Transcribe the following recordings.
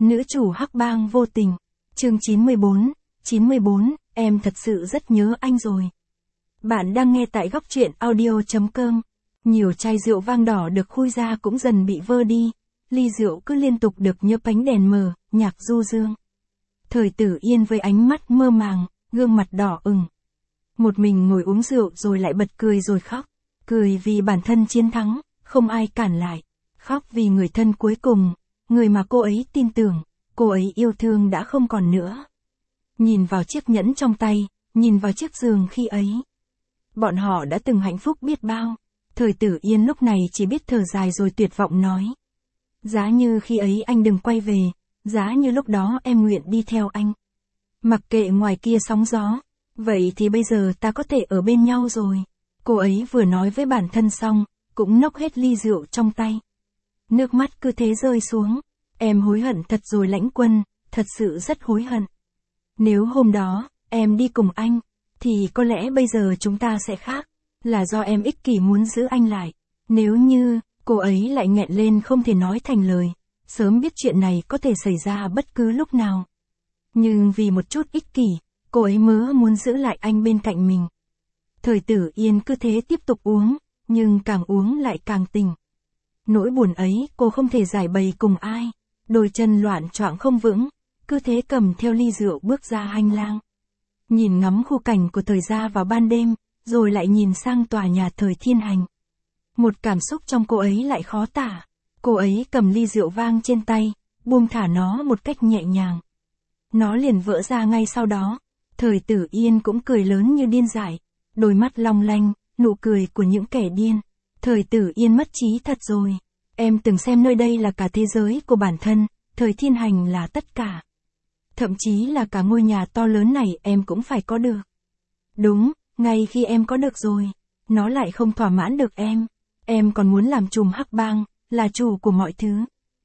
Nữ chủ hắc bang vô tình. Chương 94, em thật sự rất nhớ anh rồi. Bạn đang nghe tại góc truyện audio.com. Nhiều chai rượu vang đỏ được khui ra cũng dần bị vơ đi. Ly rượu cứ liên tục được nhấp bánh đèn mờ, nhạc du dương. Thời Tử Yên với ánh mắt mơ màng, gương mặt đỏ ửng. Một mình ngồi uống rượu rồi lại bật cười rồi khóc. Cười vì bản thân chiến thắng, không ai cản lại. Khóc vì người thân cuối cùng, người mà cô ấy tin tưởng, cô ấy yêu thương đã không còn nữa. Nhìn vào chiếc nhẫn trong tay, nhìn vào chiếc giường khi ấy. Bọn họ đã từng hạnh phúc biết bao. Thời Tử Yên lúc này chỉ biết thở dài rồi tuyệt vọng nói. Giá như khi ấy anh đừng quay về, giá như lúc đó em nguyện đi theo anh. Mặc kệ ngoài kia sóng gió, vậy thì bây giờ ta có thể ở bên nhau rồi. Cô ấy vừa nói với bản thân xong, cũng nốc hết ly rượu trong tay. Nước mắt cứ thế rơi xuống. Em hối hận thật rồi Lãnh Quân, thật sự rất hối hận. Nếu hôm đó, em đi cùng anh, thì có lẽ bây giờ chúng ta sẽ khác. Là do em ích kỷ muốn giữ anh lại. Nếu như, cô ấy lại nghẹn lên không thể nói thành lời. Sớm biết chuyện này có thể xảy ra bất cứ lúc nào. Nhưng vì một chút ích kỷ, cô ấy mớ muốn giữ lại anh bên cạnh mình. Thời Tử Yên cứ thế tiếp tục uống, nhưng càng uống lại càng tỉnh. Nỗi buồn ấy cô không thể giải bày cùng ai. Đôi chân loạn choạng không vững, cứ thế cầm theo ly rượu bước ra hành lang. Nhìn ngắm khu cảnh của thời gia vào ban đêm, rồi lại nhìn sang tòa nhà Thời Thiên Hành. Một cảm xúc trong cô ấy lại khó tả. Cô ấy cầm ly rượu vang trên tay, buông thả nó một cách nhẹ nhàng. Nó liền vỡ ra ngay sau đó. Thời Tử Yên cũng cười lớn như điên dại. Đôi mắt long lanh, nụ cười của những kẻ điên. Thời Tử Yên mất trí thật rồi. Em từng xem nơi đây là cả thế giới của bản thân, Thời Thiên Hành là tất cả. Thậm chí là cả ngôi nhà to lớn này em cũng phải có được. Đúng, ngay khi em có được rồi, nó lại không thỏa mãn được em. Em còn muốn làm trùm hắc bang, là chủ của mọi thứ.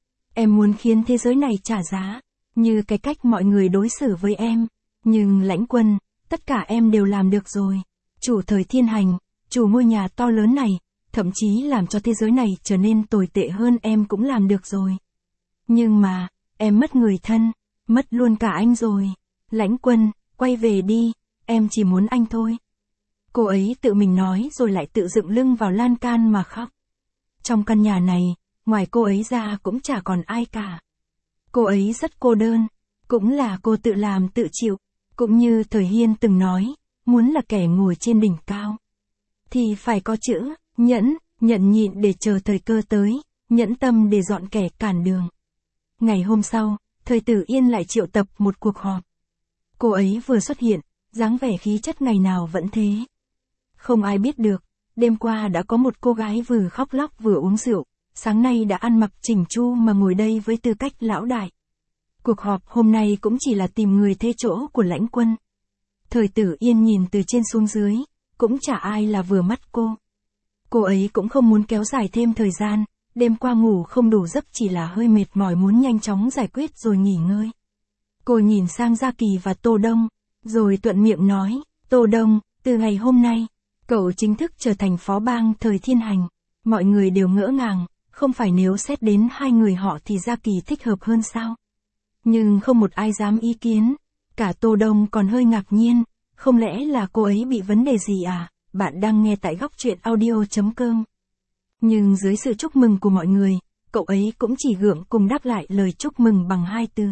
Em muốn khiến thế giới này trả giá, như cái cách mọi người đối xử với em. Nhưng Lãnh Quân, tất cả em đều làm được rồi. Chủ Thời Thiên Hành, chủ ngôi nhà to lớn này, thậm chí làm cho thế giới này trở nên tồi tệ hơn em cũng làm được rồi. Nhưng mà, em mất người thân, mất luôn cả anh rồi. Lãnh Quân, quay về đi, em chỉ muốn anh thôi. Cô ấy tự mình nói rồi lại tự dựng lưng vào lan can mà khóc. Trong căn nhà này, ngoài cô ấy ra cũng chả còn ai cả. Cô ấy rất cô đơn, cũng là cô tự làm tự chịu, cũng như Thời Hiên từng nói, muốn là kẻ ngồi trên đỉnh cao. Thì phải có chữ, nhẫn nhịn để chờ thời cơ tới, nhẫn tâm để dọn kẻ cản đường. Ngày hôm sau, Thời Tử Yên lại triệu tập một cuộc họp. Cô ấy vừa xuất hiện, dáng vẻ khí chất ngày nào vẫn thế. Không ai biết được, đêm qua đã có một cô gái vừa khóc lóc vừa uống rượu, sáng nay đã ăn mặc chỉnh chu mà ngồi đây với tư cách lão đại. Cuộc họp hôm nay cũng chỉ là tìm người thế chỗ của Lãnh Quân. Thời Tử Yên nhìn từ trên xuống dưới, cũng chả ai là vừa mắt cô. Cô ấy cũng không muốn kéo dài thêm thời gian, đêm qua ngủ không đủ giấc chỉ là hơi mệt mỏi muốn nhanh chóng giải quyết rồi nghỉ ngơi. Cô nhìn sang Gia Kỳ và Tô Đông, rồi thuận miệng nói, Tô Đông, từ ngày hôm nay, cậu chính thức trở thành phó bang Thời Thiên Hành. Mọi người đều ngỡ ngàng, không phải nếu xét đến hai người họ thì Gia Kỳ thích hợp hơn sao? Nhưng không một ai dám ý kiến, cả Tô Đông còn hơi ngạc nhiên, không lẽ là cô ấy bị vấn đề gì à? Bạn đang nghe tại góc truyện audio.com. Nhưng dưới sự chúc mừng của mọi người, cậu ấy cũng chỉ gượng cùng đáp lại lời chúc mừng bằng hai từ.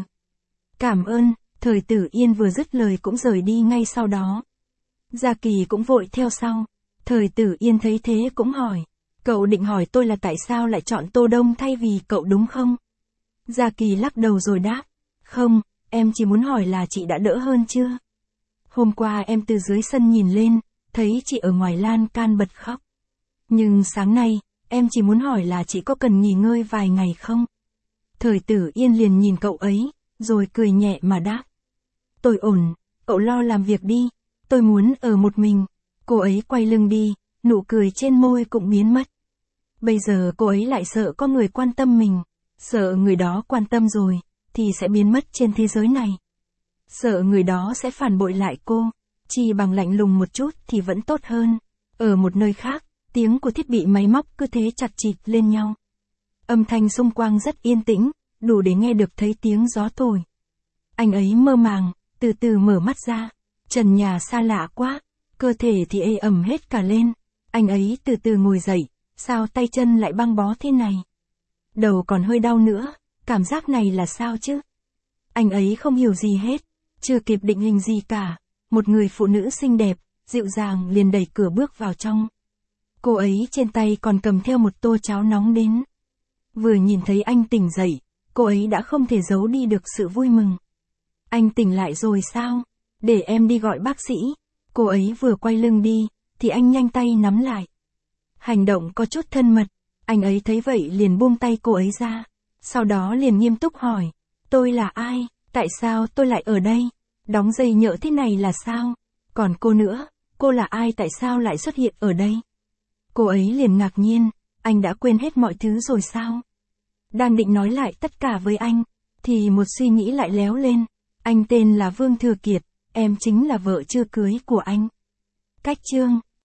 Cảm ơn. Thời Tử Yên vừa dứt lời cũng rời đi ngay sau đó. Gia Kỳ cũng vội theo sau. Thời Tử Yên thấy thế cũng hỏi. Cậu định hỏi tôi là tại sao lại chọn Tô Đông thay vì cậu đúng không? Gia Kỳ lắc đầu rồi đáp. Không, em chỉ muốn hỏi là chị đã đỡ hơn chưa? Hôm qua em từ dưới sân nhìn lên, thấy chị ở ngoài lan can bật khóc. Nhưng sáng nay, em chỉ muốn hỏi là chị có cần nghỉ ngơi vài ngày không? Thời Tử Yên liền nhìn cậu ấy, rồi cười nhẹ mà đáp. Tôi ổn, cậu lo làm việc đi, tôi muốn ở một mình. Cô ấy quay lưng đi, nụ cười trên môi cũng biến mất. Bây giờ cô ấy lại sợ có người quan tâm mình, sợ người đó quan tâm rồi, thì sẽ biến mất trên thế giới này. Sợ người đó sẽ phản bội lại cô, chỉ bằng lạnh lùng một chút thì vẫn tốt hơn. Ở một nơi khác, tiếng của thiết bị máy móc cứ thế chặt chịt lên nhau. Âm thanh xung quanh rất yên tĩnh, đủ để nghe được thấy tiếng gió thổi. Anh ấy mơ màng, từ từ mở mắt ra. Trần nhà xa lạ quá, cơ thể thì ê ẩm hết cả lên. Anh ấy từ từ ngồi dậy, sao tay chân lại băng bó thế này? Đầu còn hơi đau nữa, cảm giác này là sao chứ? Anh ấy không hiểu gì hết, chưa kịp định hình gì cả. Một người phụ nữ xinh đẹp, dịu dàng liền đẩy cửa bước vào trong. Cô ấy trên tay còn cầm theo một tô cháo nóng đến. Vừa nhìn thấy anh tỉnh dậy, cô ấy đã không thể giấu đi được sự vui mừng. Anh tỉnh lại rồi sao? Để em đi gọi bác sĩ. Cô ấy vừa quay lưng đi, thì anh nhanh tay nắm lại. Hành động có chút thân mật, anh ấy thấy vậy liền buông tay cô ấy ra. Sau đó liền nghiêm túc hỏi, tôi là ai? Tại sao tôi lại ở đây? Đóng dây nhợ thế này là sao? Còn cô nữa, cô là ai, tại sao lại xuất hiện ở đây? Cô ấy liền ngạc nhiên, anh đã quên hết mọi thứ rồi sao? Đang định nói lại tất cả với anh, thì một suy nghĩ lại léo lên. Anh tên là Vương Thừa Kiệt, em chính là vợ chưa cưới của anh. Cách chương